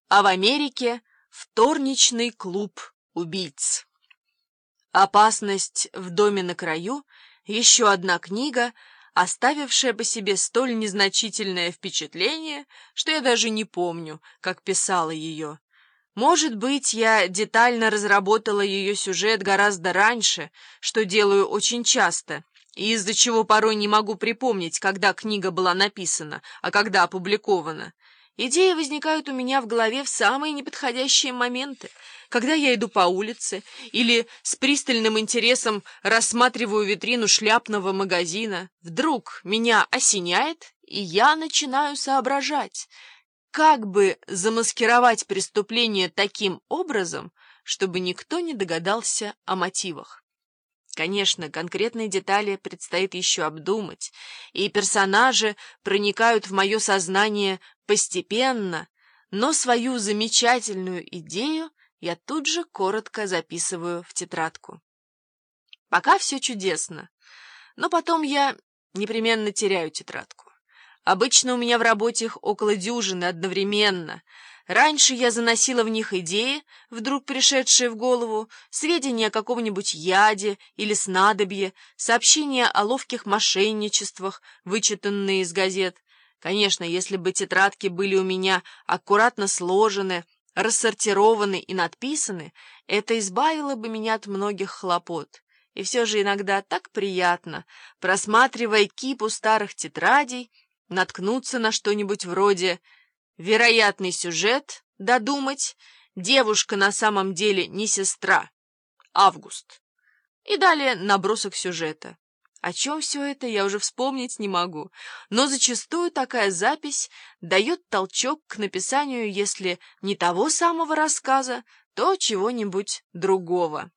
а в Америке вторничный клуб убийц. «Опасность в доме на краю» — еще одна книга, оставившая по себе столь незначительное впечатление, что я даже не помню, как писала ее. Может быть, я детально разработала ее сюжет гораздо раньше, что делаю очень часто, и из-за чего порой не могу припомнить, когда книга была написана, а когда опубликована. Идеи возникают у меня в голове в самые неподходящие моменты, когда я иду по улице или с пристальным интересом рассматриваю витрину шляпного магазина. Вдруг меня осеняет, и я начинаю соображать, как бы замаскировать преступление таким образом, чтобы никто не догадался о мотивах. Конечно, конкретные детали предстоит еще обдумать, и персонажи проникают в мое сознание постепенно, но свою замечательную идею я тут же коротко записываю в тетрадку. Пока все чудесно, но потом я непременно теряю тетрадку. Обычно у меня в работе их около дюжины одновременно. Раньше я заносила в них идеи, вдруг пришедшие в голову, сведения о каком-нибудь яде или снадобье, сообщения о ловких мошенничествах, вычитанные из газет. Конечно, если бы тетрадки были у меня аккуратно сложены, рассортированы и надписаны, это избавило бы меня от многих хлопот. И все же иногда так приятно, просматривая кипу старых тетрадей, наткнуться на что-нибудь вроде «Вероятный сюжет», додумать «Девушка на самом деле не сестра», Август. И далее набросок сюжета. О чем все это, я уже вспомнить не могу, но зачастую такая запись дает толчок к написанию, если не того самого рассказа, то чего-нибудь другого.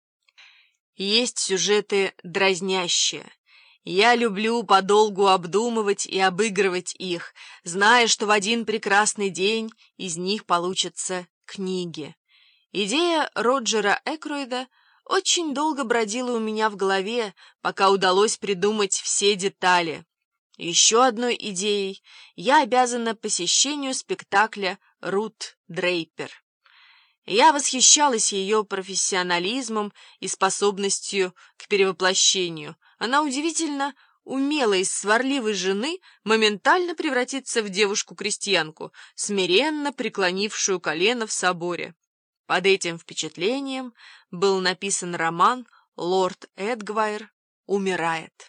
Есть сюжеты дразнящие. Я люблю подолгу обдумывать и обыгрывать их, зная, что в один прекрасный день из них получатся книги. Идея Роджера Экроида очень долго бродила у меня в голове, пока удалось придумать все детали. Еще одной идеей я обязана посещению спектакля «Рут Дрейпер». Я восхищалась ее профессионализмом и способностью к перевоплощению. Она удивительно умела из сварливой жены моментально превратиться в девушку-крестьянку, смиренно преклонившую колено в соборе. Под этим впечатлением был написан роман «Лорд Эдгвайр умирает».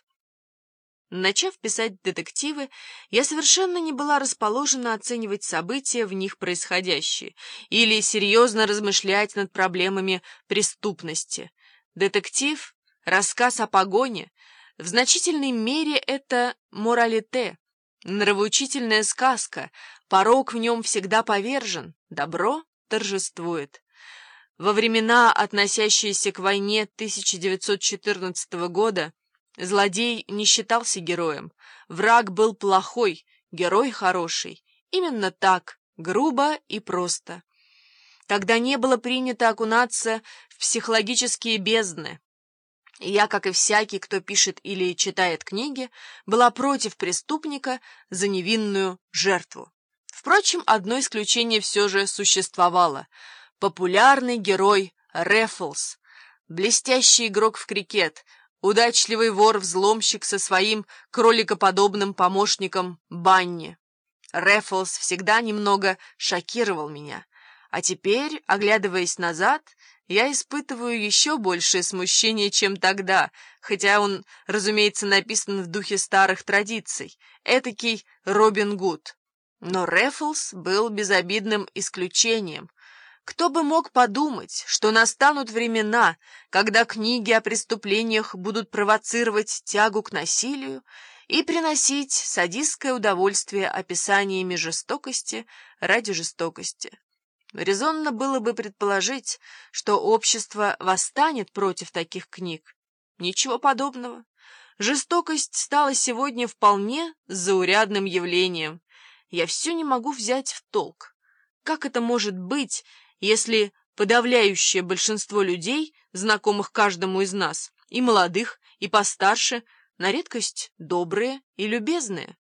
Начав писать детективы, я совершенно не была расположена оценивать события, в них происходящие, или серьезно размышлять над проблемами преступности. Детектив — рассказ о погоне. В значительной мере это моралите, нравоучительная сказка, порок в нем всегда повержен, добро торжествует. Во времена, относящиеся к войне 1914 года, злодей не считался героем, враг был плохой, герой хороший. Именно так, грубо и просто. Тогда не было принято окунаться в психологические бездны. Я, как и всякий, кто пишет или читает книги, была против преступника за невинную жертву. Впрочем, одно исключение все же существовало. Популярный герой Рэффлс, блестящий игрок в крикет, удачливый вор-взломщик со своим кроликоподобным помощником Банни. Рэффлс всегда немного шокировал меня, а теперь, оглядываясь назад, я испытываю еще большее смущение, чем тогда, хотя он, разумеется, написан в духе старых традиций, этакий Робин Гуд. Но Рэффлс был безобидным исключением. Кто бы мог подумать, что настанут времена, когда книги о преступлениях будут провоцировать тягу к насилию и приносить садистское удовольствие описаниями жестокости ради жестокости. Резонно было бы предположить, что общество восстанет против таких книг. Ничего подобного. Жестокость стала сегодня вполне заурядным явлением. Я все не могу взять в толк. Как это может быть, если подавляющее большинство людей, знакомых каждому из нас, и молодых, и постарше, на редкость добрые и любезные?